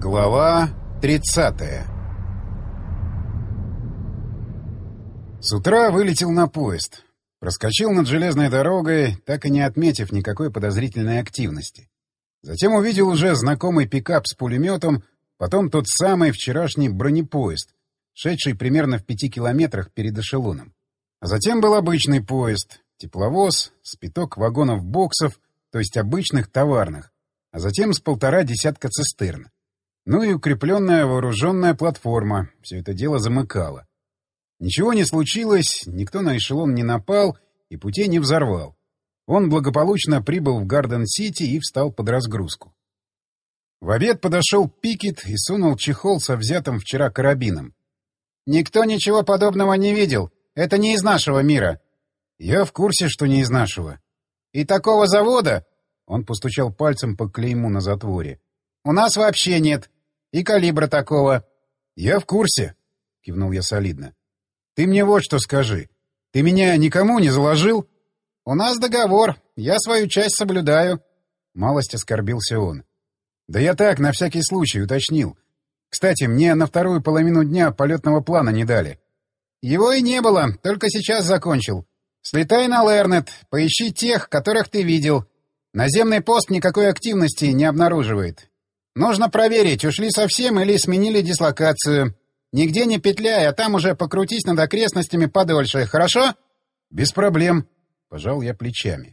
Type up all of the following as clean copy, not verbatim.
Глава 30. С утра вылетел на поезд. Проскочил над железной дорогой, так и не отметив никакой подозрительной активности. Затем увидел уже знакомый пикап с пулеметом, потом тот самый вчерашний бронепоезд, шедший примерно в 5 километрах перед эшелоном. А затем был обычный поезд, тепловоз, с пяток вагонов-боксов, то есть обычных товарных, а затем с 1,5 десятка цистерн. Ну и укрепленная вооруженная платформа все это дело замыкала. Ничего не случилось, никто на эшелон не напал и путей не взорвал. Он благополучно прибыл в Гарден-Сити и встал под разгрузку. В обед подошел Пикет и сунул чехол со взятым вчера карабином. «Никто ничего подобного не видел. Это не из нашего мира». «Я в курсе, что не из нашего». «И такого завода...» — он постучал пальцем по клейму на затворе. «У нас вообще нет. И калибра такого». «Я в курсе», — кивнул я солидно. «Ты мне вот что скажи. Ты меня никому не заложил?» «У нас договор. Я свою часть соблюдаю». Малость оскорбился он. «Да я так, на всякий случай, уточнил. Кстати, мне на вторую половину дня полетного плана не дали». «Его и не было, только сейчас закончил. Слетай на Лернет, поищи тех, которых ты видел. Наземный пост никакой активности не обнаруживает. Нужно проверить, ушли совсем или сменили дислокацию. Нигде не петляй, а там уже покрутись над окрестностями подольше, хорошо?» «Без проблем», — пожал я плечами.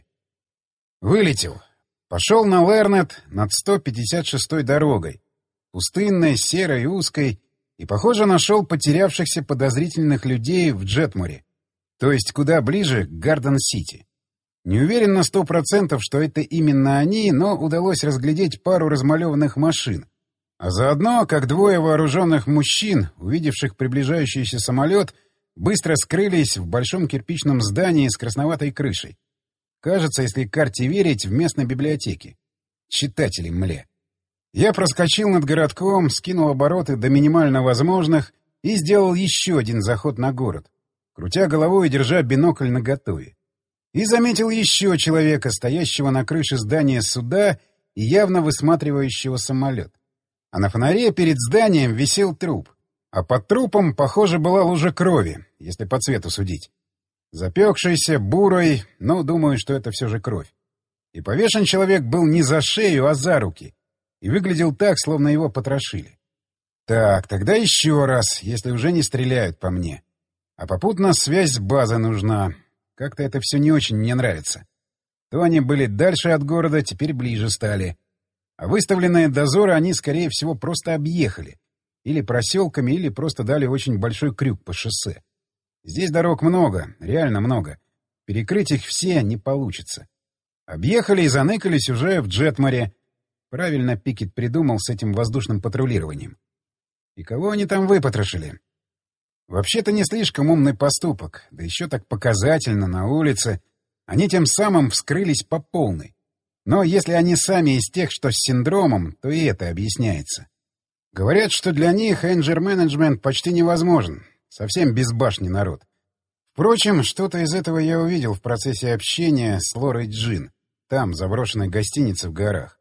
Вылетел. Пошел на Лернет над 156-й дорогой. Пустынной, серой, узкой. И, похоже, нашел потерявшихся подозрительных людей в Джетморе. То есть куда ближе к Гарден-Сити. Не уверен на 100%, что это именно они, но удалось разглядеть пару размалеванных машин. А заодно, как двое вооруженных мужчин, увидевших приближающийся самолет, быстро скрылись в большом кирпичном здании с красноватой крышей. Кажется, если карте верить, в местной библиотеке. Читатели, мля. Я проскочил над городком, скинул обороты до минимально возможных и сделал еще один заход на город, крутя головой и держа бинокль наготове. И заметил еще человека, стоящего на крыше здания суда и явно высматривающего самолет. А на фонаре перед зданием висел труп. А под трупом, похоже, была лужа крови, если по цвету судить. Запекшийся, бурой, но думаю, что это все же кровь. И повешен человек был не за шею, а за руки. И выглядел так, словно его потрошили. Так, тогда еще раз, если уже не стреляют по мне. А попутно связь с базой нужна. Как-то это все не очень мне нравится. То они были дальше от города, теперь ближе стали. А выставленные дозоры они, скорее всего, просто объехали. Или проселками, или просто дали очень большой крюк по шоссе. Здесь дорог много, реально много. Перекрыть их все не получится. Объехали и заныкались уже в Джетморе. Правильно Пикет придумал с этим воздушным патрулированием. И кого они там выпотрошили? Вообще-то не слишком умный поступок, да еще так показательно на улице. Они тем самым вскрылись по полной. Но если они сами из тех, что с синдромом, то и это объясняется. Говорят, что для них энджер-менеджмент почти невозможен. Совсем безбашенный народ. Впрочем, что-то из этого я увидел в процессе общения с Лорой Джин, там, в заброшенной гостинице в горах.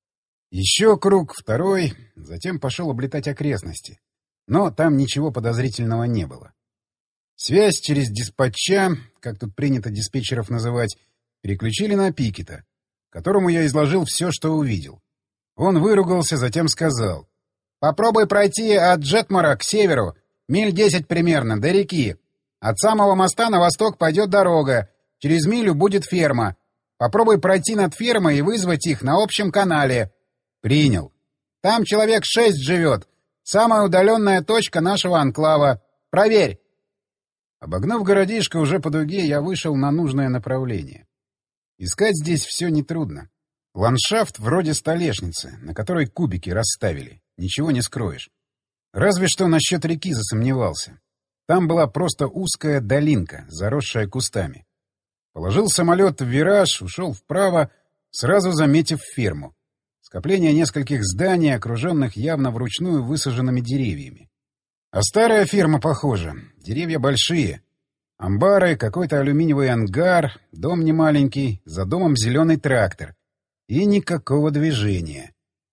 Еще круг, второй, затем пошел облетать окрестности. Но там ничего подозрительного не было. Связь через диспатча, как тут принято диспетчеров называть, переключили на Пикета, которому я изложил все, что увидел. Он выругался, затем сказал: «Попробуй пройти от Джетмора к северу, миль 10 примерно, до реки. От самого моста на восток пойдет дорога, через милю будет ферма. Попробуй пройти над фермой и вызвать их на общем канале». «Принял». «Там человек 6 живет. Самая удаленная точка нашего анклава. Проверь». Обогнув городишко уже по дуге, я вышел на нужное направление. Искать здесь все нетрудно. Ландшафт вроде столешницы, на которой кубики расставили. Ничего не скроешь. Разве что насчет реки засомневался. Там была просто узкая долинка, заросшая кустами. Положил самолет в вираж, ушел вправо, сразу заметив ферму. Скопление нескольких зданий, окруженных явно вручную высаженными деревьями. А старая ферма, похоже. Деревья большие. Амбары, какой-то алюминиевый ангар, дом немаленький, за домом зеленый трактор. И никакого движения.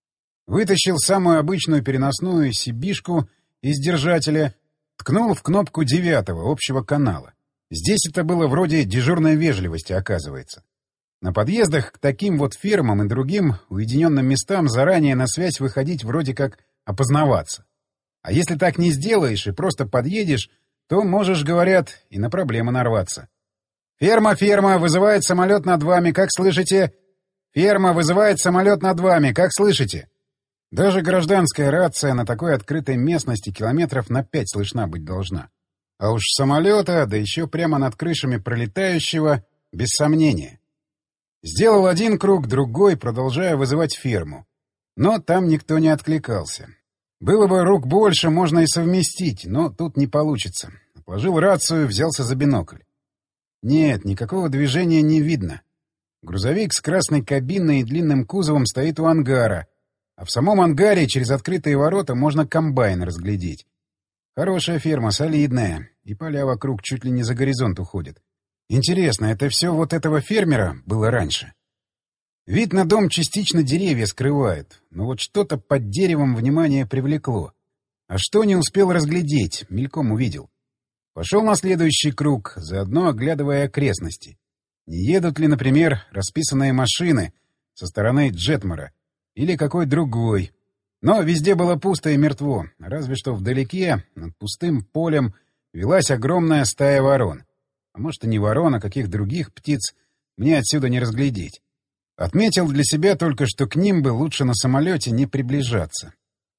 Вытащил самую обычную переносную сибишку из держателя, ткнул в кнопку 9-го общего канала. Здесь это было вроде дежурной вежливости, оказывается. На подъездах к таким вот фермам и другим уединенным местам заранее на связь выходить вроде как опознаваться. А если так не сделаешь и просто подъедешь, то можешь, говорят, и на проблемы нарваться. «Ферма, ферма, вызывает самолет над вами, как слышите?» «Ферма, вызывает самолет над вами, как слышите?» Даже гражданская рация на такой открытой местности километров на 5 слышна быть должна. А уж самолета, да еще прямо над крышами пролетающего, без сомнения. Сделал один круг, другой, продолжая вызывать ферму. Но там никто не откликался. Было бы рук больше, можно и совместить, но тут не получится. Отложил рацию, взялся за бинокль. Нет, никакого движения не видно. Грузовик с красной кабиной и длинным кузовом стоит у ангара, а в самом ангаре через открытые ворота можно комбайн разглядеть. Хорошая ферма, солидная, и поля вокруг чуть ли не за горизонт уходят. Интересно, это все вот этого фермера было раньше? Вид на дом частично деревья скрывает, но вот что-то под деревом внимание привлекло. А что не успел разглядеть, мельком увидел. Пошел на следующий круг, заодно оглядывая окрестности. Не едут ли, например, расписанные машины со стороны Джетмора или какой другой. Но везде было пусто и мертво, разве что вдалеке, над пустым полем, велась огромная стая ворон. А может, и не ворон, а каких других птиц, мне отсюда не разглядеть. Отметил для себя только, что к ним бы лучше на самолете не приближаться.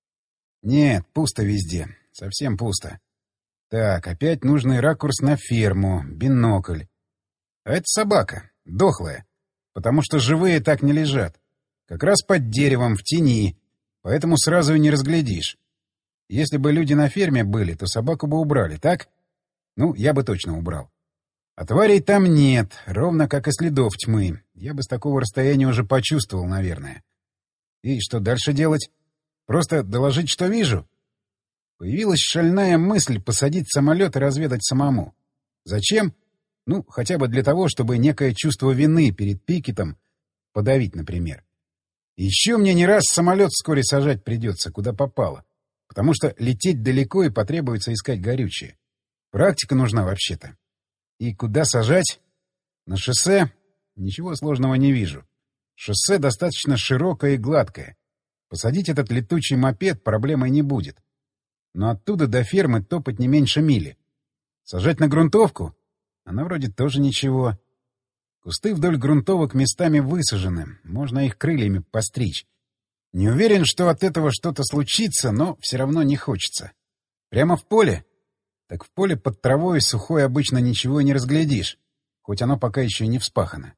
Нет, пусто везде. Совсем пусто. Так, опять нужный ракурс на ферму, бинокль. А это собака, дохлая, потому что живые так не лежат. Как раз под деревом, в тени, поэтому сразу и не разглядишь. Если бы люди на ферме были, то собаку бы убрали, так? Ну, я бы точно убрал. А тварей там нет, ровно как и следов тьмы. Я бы с такого расстояния уже почувствовал, наверное. И что дальше делать? Просто доложить, что вижу? Появилась шальная мысль посадить самолет и разведать самому. Зачем? Ну, хотя бы для того, чтобы некое чувство вины перед Пикетом подавить, например. Еще мне не раз самолет вскоре сажать придется, куда попало. Потому что лететь далеко и потребуется искать горючее. Практика нужна вообще-то. И куда сажать? На шоссе? Ничего сложного не вижу. Шоссе достаточно широкое и гладкое. Посадить этот летучий мопед проблемой не будет. Но оттуда до фермы топать не меньше мили. Сажать на грунтовку? Она вроде тоже ничего. Кусты вдоль грунтовок местами высажены. Можно их крыльями постричь. Не уверен, что от этого что-то случится, но все равно не хочется. Прямо в поле? Так в поле под травой сухой обычно ничего и не разглядишь, хоть оно пока еще и не вспахано.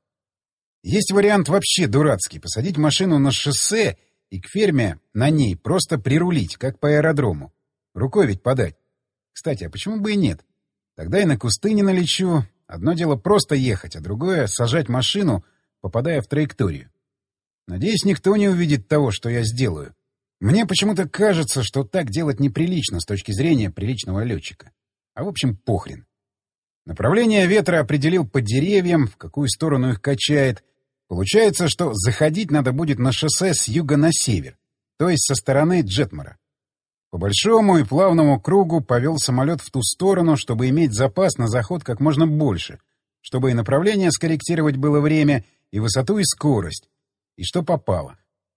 Есть вариант вообще дурацкий — посадить машину на шоссе и к ферме на ней просто прирулить, как по аэродрому. Рукой ведь подать. Кстати, а почему бы и нет? Тогда и на кусты не налечу. Одно дело просто ехать, а другое — сажать машину, попадая в траекторию. Надеюсь, никто не увидит того, что я сделаю. Мне почему-то кажется, что так делать неприлично с точки зрения приличного летчика. А в общем, похрен. Направление ветра определил по деревьям, в какую сторону их качает. Получается, что заходить надо будет на шоссе с юга на север, то есть со стороны Джетмора. По большому и плавному кругу повел самолет в ту сторону, чтобы иметь запас на заход как можно больше, чтобы и направление скорректировать было время, и высоту, и скорость, и что попало.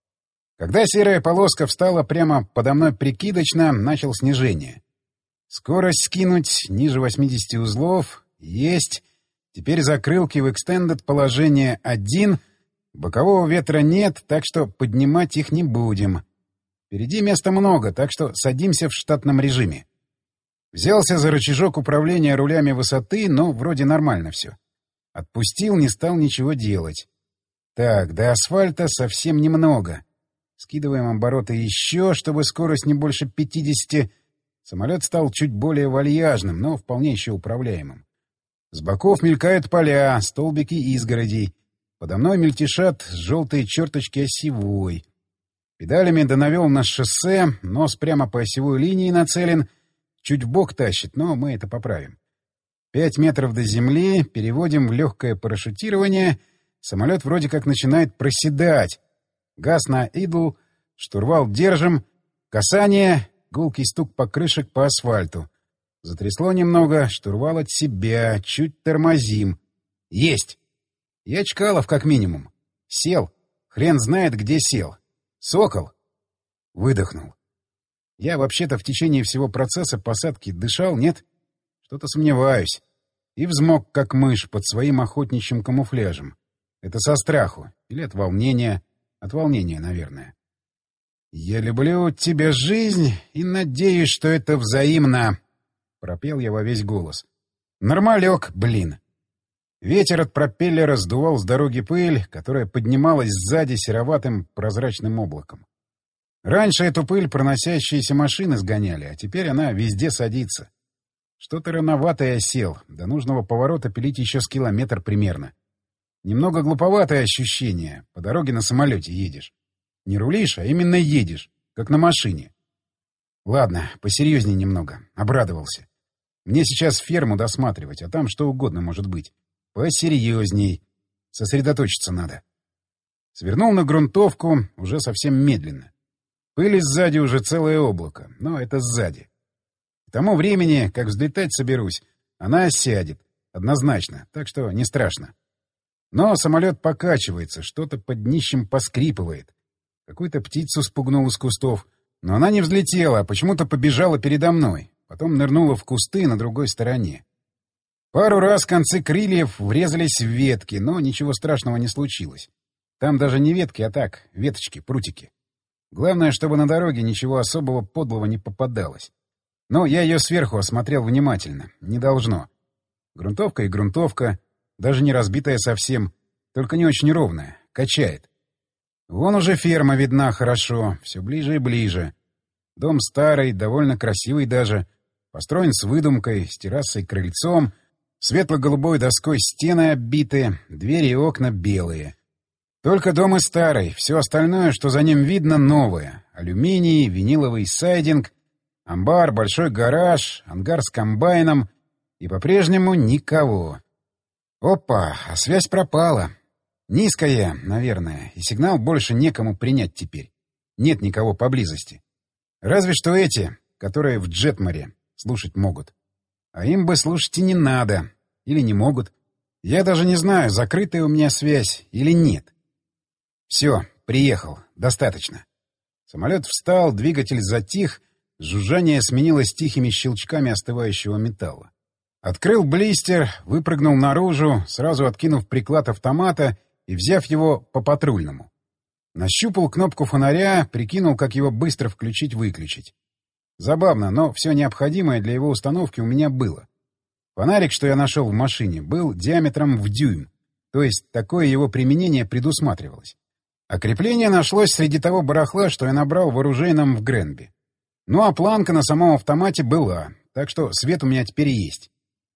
Когда серая полоска встала прямо подо мной прикидочно, начал снижение. Скорость скинуть ниже 80 узлов. Есть. Теперь закрылки в экстендед положение 1. Бокового ветра нет, так что поднимать их не будем. Впереди места много, так что садимся в штатном режиме. Взялся за рычажок управления рулями высоты, но вроде нормально все. Отпустил, не стал ничего делать. Так, до асфальта совсем немного. Скидываем обороты еще, чтобы скорость не больше 50. Самолет стал чуть более вальяжным, но вполне еще управляемым. С боков мелькают поля, столбики изгородей. Подо мной мельтешат желтые черточки осевой. Педалями донавел на шоссе, нос прямо по осевой линии нацелен. Чуть вбок тащит, но мы это поправим. 5 метров до земли, переводим в легкое парашютирование. Самолет вроде как начинает проседать. Газ на идл, Штурвал держим. Касание. Гулкий стук покрышек по асфальту. Затрясло немного. Штурвал от себя. Чуть тормозим. Есть! Я Чкалов, как минимум. Сел. Хрен знает, где сел. Сокол. Выдохнул. Я вообще-то в течение всего процесса посадки дышал, нет? Что-то сомневаюсь. И взмок, как мышь, под своим охотничьим камуфляжем. Это со страху. Или от волнения. От волнения, наверное. «Я люблю тебя, жизнь, и надеюсь, что это взаимно», — пропел я во весь голос. «Нормалек, блин». Ветер от пропеллера сдувал с дороги пыль, которая поднималась сзади сероватым прозрачным облаком. Раньше эту пыль проносящиеся машины сгоняли, а теперь она везде садится. Что-то рановато я сел, до нужного поворота пилить еще с километр примерно. Немного глуповатое ощущение, по дороге на самолете едешь. Не рулишь, а именно едешь, как на машине. Ладно, посерьезнее немного, обрадовался. Мне сейчас ферму досматривать, а там что угодно может быть. Посерьезней. Сосредоточиться надо. Свернул на грунтовку уже совсем медленно. Пыли сзади уже целое облако, но это сзади. К тому времени, как взлетать соберусь, она осядет, однозначно, так что не страшно. Но самолет покачивается, что-то под днищем поскрипывает. Какую-то птицу спугнул из кустов, но она не взлетела, а почему-то побежала передо мной, потом нырнула в кусты на другой стороне. Пару раз концы крыльев врезались в ветки, но ничего страшного не случилось. Там даже не ветки, а так, веточки, прутики. Главное, чтобы на дороге ничего особого подлого не попадалось. Но я ее сверху осмотрел внимательно. Не должно. Грунтовка и грунтовка, даже не разбитая совсем, только не очень ровная, качает. Вон уже ферма видна хорошо, все ближе и ближе. Дом старый, довольно красивый даже, построен с выдумкой, с террасой, крыльцом, светло-голубой доской стены оббиты, двери и окна белые. Только дом и старый, все остальное, что за ним видно, новое. Алюминий, виниловый сайдинг, амбар, большой гараж, ангар с комбайном и по-прежнему никого. Опа, а связь пропала. Низкая, наверное, и сигнал больше некому принять теперь. Нет никого поблизости. Разве что эти, которые в Джетморе, слушать могут. А им бы слушать и не надо. Или не могут. Я даже не знаю, закрытая у меня связь или нет. Все, приехал. Достаточно. Самолет встал, двигатель затих, жужжание сменилось тихими щелчками остывающего металла. Открыл блистер, выпрыгнул наружу, сразу откинув приклад автомата и взяв его по патрульному. Нащупал кнопку фонаря, прикинул, как его быстро включить-выключить. Забавно, но все необходимое для его установки у меня было. Фонарик, что я нашел в машине, был диаметром в дюйм, то есть такое его применение предусматривалось. А крепление нашлось среди того барахла, что я набрал в оружейном в Гренби. Ну а планка на самом автомате была, так что свет у меня теперь есть.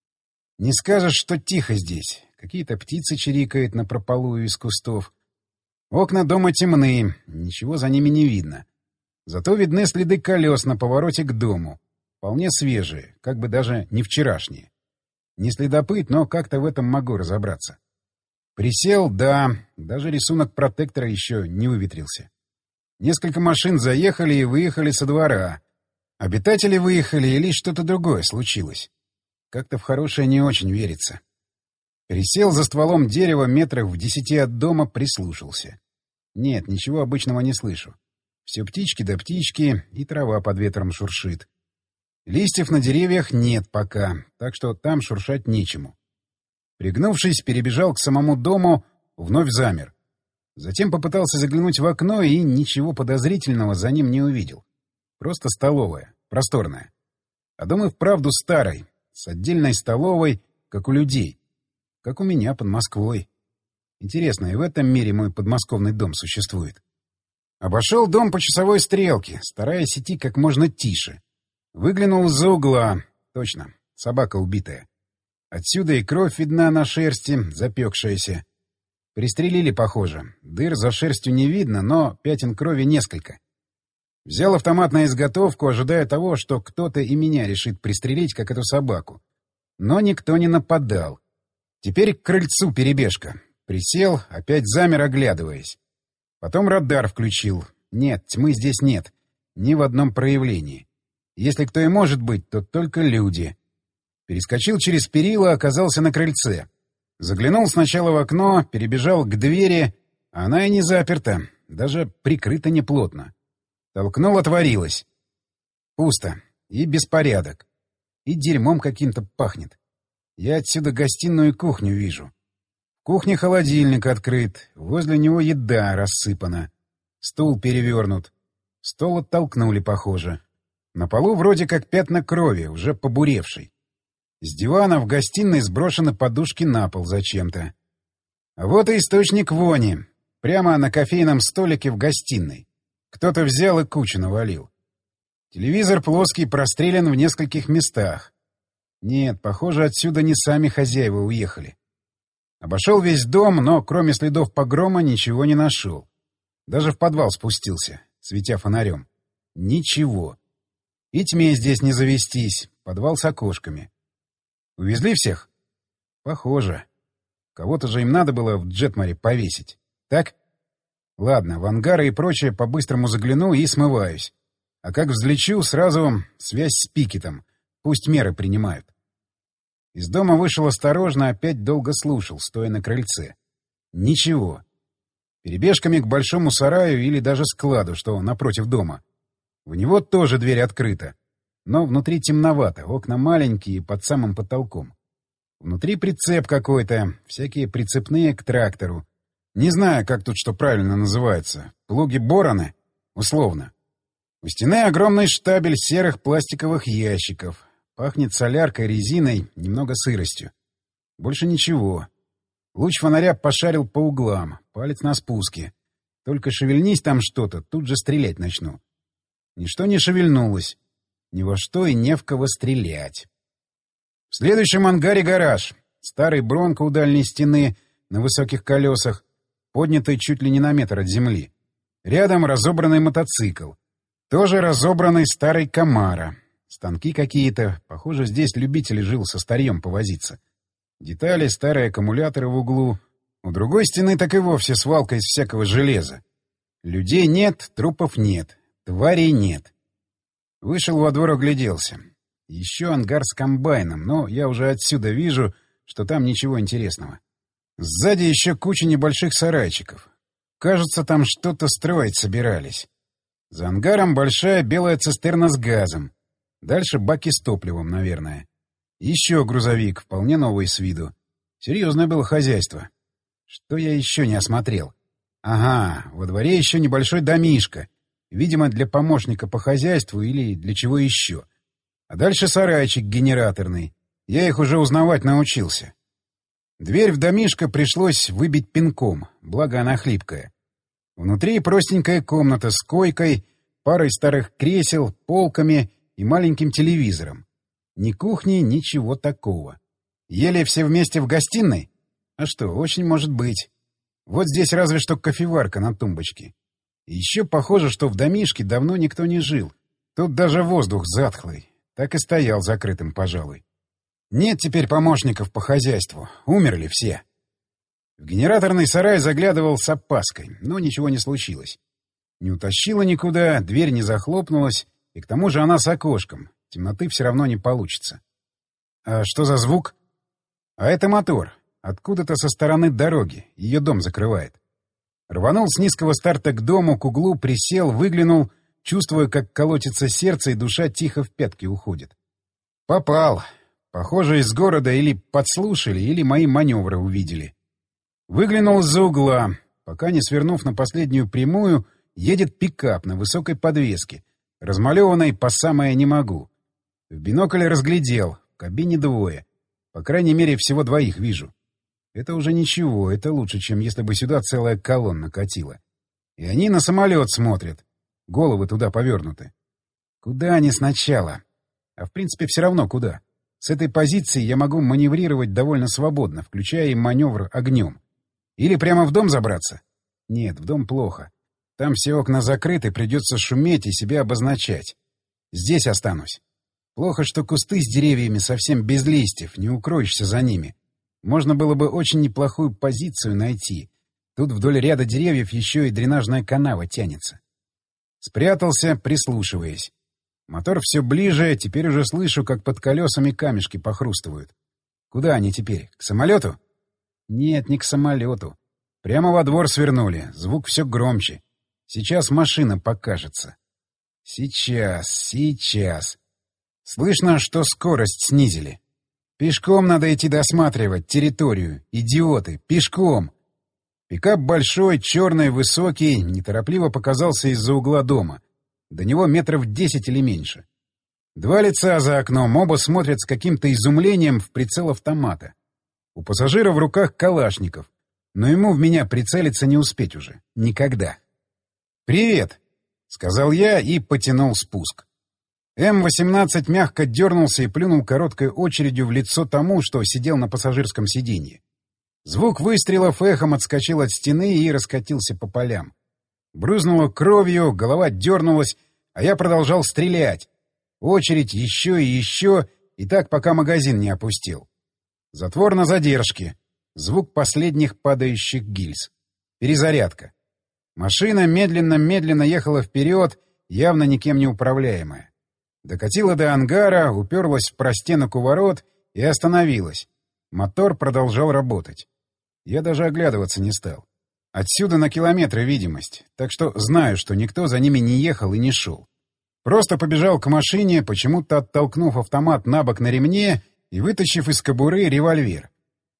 Не скажешь, что тихо здесь. Какие-то птицы чирикают напропалую из кустов. Окна дома темны, ничего за ними не видно. Зато видны следы колес на повороте к дому. Вполне свежие, как бы даже не вчерашние. Не следопыт, но как-то в этом могу разобраться. Присел, да, даже рисунок протектора еще не выветрился. Несколько машин заехали и выехали со двора. Обитатели выехали или что-то другое случилось. Как-то в хорошее не очень верится. Пересел за стволом дерева метрах в 10 от дома, прислушался. Нет, ничего обычного не слышу. Все птички да птички, и трава под ветром шуршит. Листьев на деревьях нет пока, так что там шуршать нечему. Пригнувшись, перебежал к самому дому, вновь замер. Затем попытался заглянуть в окно и ничего подозрительного за ним не увидел. Просто столовая, просторная. А дом и вправду старый, с отдельной столовой, как у людей. Как у меня под Москвой. Интересно, и в этом мире мой подмосковный дом существует. Обошел дом по часовой стрелке, стараясь идти как можно тише. Выглянул из-за угла. Точно, собака убитая. Отсюда и кровь видна на шерсти, запекшаяся. Пристрелили, похоже. Дыр за шерстью не видно, но пятен крови несколько. Взял автомат на изготовку, ожидая того, что кто-то и меня решит пристрелить, как эту собаку. Но никто не нападал. Теперь к крыльцу перебежка. Присел, опять замер, оглядываясь. Потом радар включил. Нет, тьмы здесь нет. Ни в одном проявлении. Если кто и может быть, то только люди. Перескочил через перила, оказался на крыльце. Заглянул сначала в окно, перебежал к двери, а она и не заперта, даже прикрыта неплотно. Толкнул, отворилась. Пусто. И беспорядок. И дерьмом каким-то пахнет. Я отсюда гостиную и кухню вижу. В кухне холодильник открыт, возле него еда рассыпана. Стул перевернут. Стол оттолкнули, похоже. На полу вроде как пятна крови, уже побуревшей. С дивана в гостиной сброшены подушки на пол зачем-то. А вот и источник вони. Прямо на кофейном столике в гостиной. Кто-то взял и кучу навалил. Телевизор плоский прострелен в нескольких местах. Нет, похоже, отсюда не сами хозяева уехали. Обошел весь дом, но кроме следов погрома ничего не нашел. Даже в подвал спустился, светя фонарем. Ничего. И тьме здесь не завестись. Подвал с окошками. Увезли всех? Похоже. Кого-то же им надо было в Джетморе повесить. Так? Ладно, в ангары и прочее по-быстрому загляну и смываюсь. А как взлечу, сразу связь с Пикетом. Пусть меры принимают. Из дома вышел осторожно, опять долго слушал, стоя на крыльце. Ничего. Перебежками к большому сараю или даже складу, что напротив дома. В него тоже дверь открыта. Но внутри темновато, окна маленькие и под самым потолком. Внутри прицеп какой-то, всякие прицепные к трактору. Не знаю, как тут что правильно называется. Плуги-бороны? Условно. У стены огромный штабель серых пластиковых ящиков. Пахнет соляркой, резиной, немного сыростью. Больше ничего. Луч фонаря пошарил по углам, палец на спуске. Только шевельнись там что-то, тут же стрелять начну. Ничто не шевельнулось. Ни во что и не в кого стрелять. В следующем ангаре гараж. Старый бронко у дальней стены, на высоких колесах, поднятый чуть ли не на метр от земли. Рядом разобранный мотоцикл. Тоже разобранный старый Камаро. Станки какие-то. Похоже, здесь любитель жил со старьем повозиться. Детали, старые аккумуляторы в углу. У другой стены так и вовсе свалка из всякого железа. Людей нет, трупов нет, тварей нет. Вышел во двор, огляделся. Еще ангар с комбайном, но я уже отсюда вижу, что там ничего интересного. Сзади еще куча небольших сарайчиков. Кажется, там что-то строить собирались. За ангаром большая белая цистерна с газом. Дальше баки с топливом, наверное. Еще грузовик, вполне новый с виду. Серьезное было хозяйство. Что я еще не осмотрел? Ага, во дворе еще небольшой домишко. Видимо, для помощника по хозяйству или для чего еще. А дальше сарайчик генераторный. Я их уже узнавать научился. Дверь в домишко пришлось выбить пинком, благо она хлипкая. Внутри простенькая комната с койкой, парой старых кресел, полками и маленьким телевизором. Ни кухни, ничего такого. Ели все вместе в гостиной? А что, очень может быть. Вот здесь разве что кофеварка на тумбочке. И еще похоже, что в домишке давно никто не жил. Тут даже воздух затхлый. Так и стоял закрытым, пожалуй. Нет теперь помощников по хозяйству. Умерли все. В генераторный сарай заглядывал с опаской, но ничего не случилось. Не утащила никуда, дверь не захлопнулась, и к тому же она с окошком. Темноты все равно не получится. А что за звук? А это мотор. Откуда-то со стороны дороги. Ее дом закрывает. Рванул с низкого старта к дому, к углу, присел, выглянул, чувствуя, как колотится сердце, и душа тихо в пятки уходит. Попал. Похоже, из города или подслушали, или мои маневры увидели. Выглянул из-за угла. Пока не свернув на последнюю прямую, едет пикап на высокой подвеске, размалеванной по самое не могу. В бинокль разглядел. В кабине двое. По крайней мере, всего двоих вижу. Это уже ничего, это лучше, чем если бы сюда целая колонна катила. И они на самолет смотрят. Головы туда повернуты. Куда они сначала? А в принципе все равно куда. С этой позиции я могу маневрировать довольно свободно, включая и маневр огнем. Или прямо в дом забраться? Нет, в дом плохо. Там все окна закрыты, придется шуметь и себя обозначать. Здесь останусь. Плохо, что кусты с деревьями совсем без листьев, не укроешься за ними. Можно было бы очень неплохую позицию найти. Тут вдоль ряда деревьев еще и дренажная канава тянется. Спрятался, прислушиваясь. Мотор все ближе, теперь уже слышу, как под колесами камешки похрустывают. Куда они теперь? К самолету? Нет, не к самолету. Прямо во двор свернули, звук все громче. Сейчас машина покажется. Сейчас. Слышно, что скорость снизили. Пешком надо идти досматривать территорию. Идиоты, пешком. Пикап большой, черный, высокий, неторопливо показался из-за угла дома. До него метров 10 или меньше. Два лица за окном, оба смотрят с каким-то изумлением в прицел автомата. У пассажира в руках калашников, но ему в меня прицелиться не успеть уже. Никогда. «Привет!» — сказал я и потянул спуск. М-18 мягко дернулся и плюнул короткой очередью в лицо тому, что сидел на пассажирском сиденье. Звук выстрелов эхом отскочил от стены и раскатился по полям. Брызнуло кровью, голова дернулась, а я продолжал стрелять. Очередь еще и еще, и так пока магазин не опустил. Затвор на задержке. Звук последних падающих гильз. Перезарядка. Машина медленно-медленно ехала вперед, явно никем не управляемая. Докатила до ангара, уперлась в простенок у ворот и остановилась. Мотор продолжал работать. Я даже оглядываться не стал. Отсюда на километры видимость, так что знаю, что никто за ними не ехал и не шел. Просто побежал к машине, почему-то оттолкнув автомат на бок на ремне и вытащив из кобуры револьвер.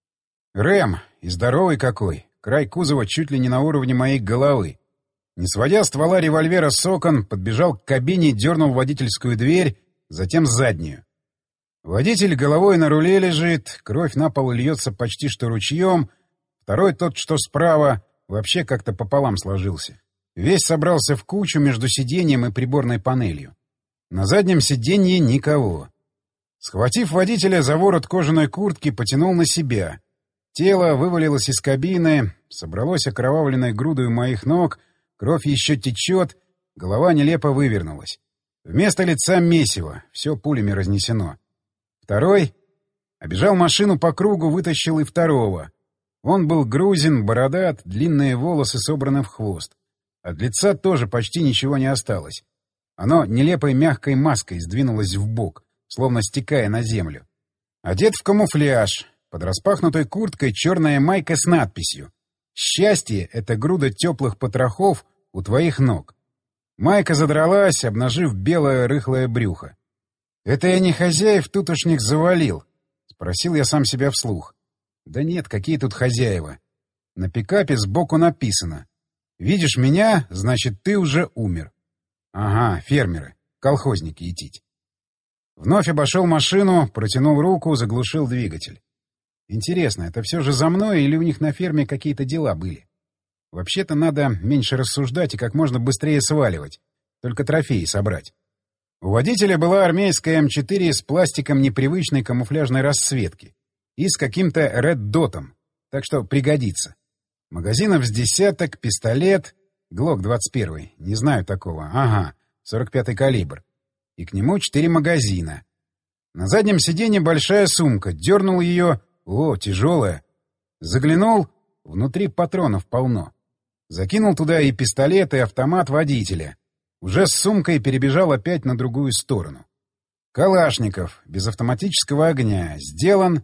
Рэм, и здоровый какой, край кузова чуть ли не на уровне моей головы. Не сводя ствола револьвера с окон, подбежал к кабине, дернул водительскую дверь, затем заднюю. Водитель головой на руле лежит, кровь на пол льется почти что ручьем, второй, тот, что справа, вообще как-то пополам сложился. Весь собрался в кучу между сиденьем и приборной панелью. На заднем сиденье никого. Схватив водителя за ворот кожаной куртки, потянул на себя. Тело вывалилось из кабины, собралось окровавленной грудой у моих ног, кровь еще течет, голова нелепо вывернулась. Вместо лица месиво, все пулями разнесено. Второй обежал машину по кругу, вытащил и второго. Он был грузин, бородат, длинные волосы собраны в хвост. От лица тоже почти ничего не осталось. Оно нелепой мягкой маской сдвинулось вбок, словно стекая на землю. Одет в камуфляж, под распахнутой курткой черная майка с надписью «Счастье — это груда теплых потрохов у твоих ног». Майка задралась, обнажив белое рыхлое брюхо. «Это я не хозяев тутошних завалил?» — спросил я сам себя вслух. «Да нет, какие тут хозяева?» На пикапе сбоку написано: «Видишь меня, значит, ты уже умер». Ага, фермеры, колхозники етить. Вновь обошел машину, протянул руку, заглушил двигатель. Интересно, это все же за мной или у них на ферме какие-то дела были? Вообще-то надо меньше рассуждать и как можно быстрее сваливать, только трофеи собрать. У водителя была армейская М4 с пластиком непривычной камуфляжной расцветки и с каким-то ред-дотом, так что пригодится. Магазинов с десяток, пистолет, Глок 21, не знаю такого, ага, 45-й калибр. И к нему 4 магазина. На заднем сиденье большая сумка, дернул ее, о, тяжелая. Заглянул, внутри патронов полно. Закинул туда и пистолет, и автомат водителя. Уже с сумкой перебежал опять на другую сторону. Калашников, без автоматического огня, сделан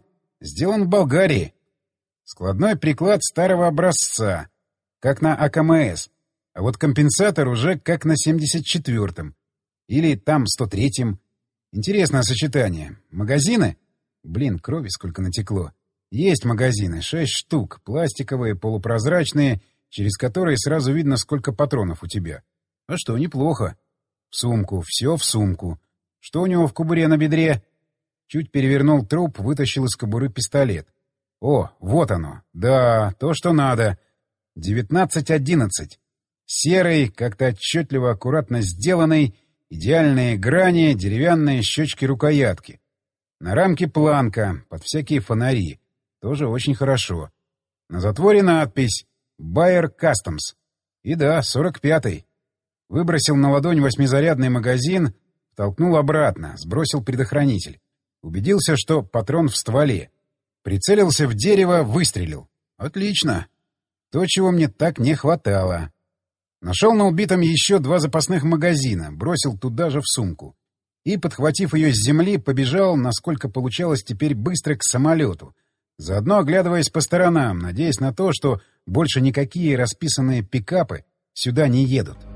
в Болгарии. Складной приклад старого образца, как на АКМС, а вот компенсатор уже как на 74-м. Или там 103-м. Интересное сочетание. Магазины? Блин, крови сколько натекло. Есть магазины, 6 штук, пластиковые, полупрозрачные, через которые сразу видно, сколько патронов у тебя. А что, неплохо. В сумку, все в сумку. Что у него в кобуре на бедре? Чуть перевернул труп, вытащил из кобуры пистолет. О, вот оно. Да, то, что надо. 19-11. Серый, как-то отчетливо, аккуратно сделанный, идеальные грани, деревянные щечки-рукоятки. На рамке планка, под всякие фонари. Тоже очень хорошо. На затворе надпись «Bayer Customs». И да, 45-й. Выбросил на ладонь 8-зарядный магазин, толкнул обратно, сбросил предохранитель. Убедился, что патрон в стволе. Прицелился в дерево, выстрелил. Отлично. То, чего мне так не хватало. Нашел на убитом еще 2 запасных магазина, бросил туда же в сумку. И, подхватив ее с земли, побежал, насколько получалось теперь быстро, к самолету, заодно оглядываясь по сторонам, надеясь на то, что больше никакие расписанные пикапы сюда не едут.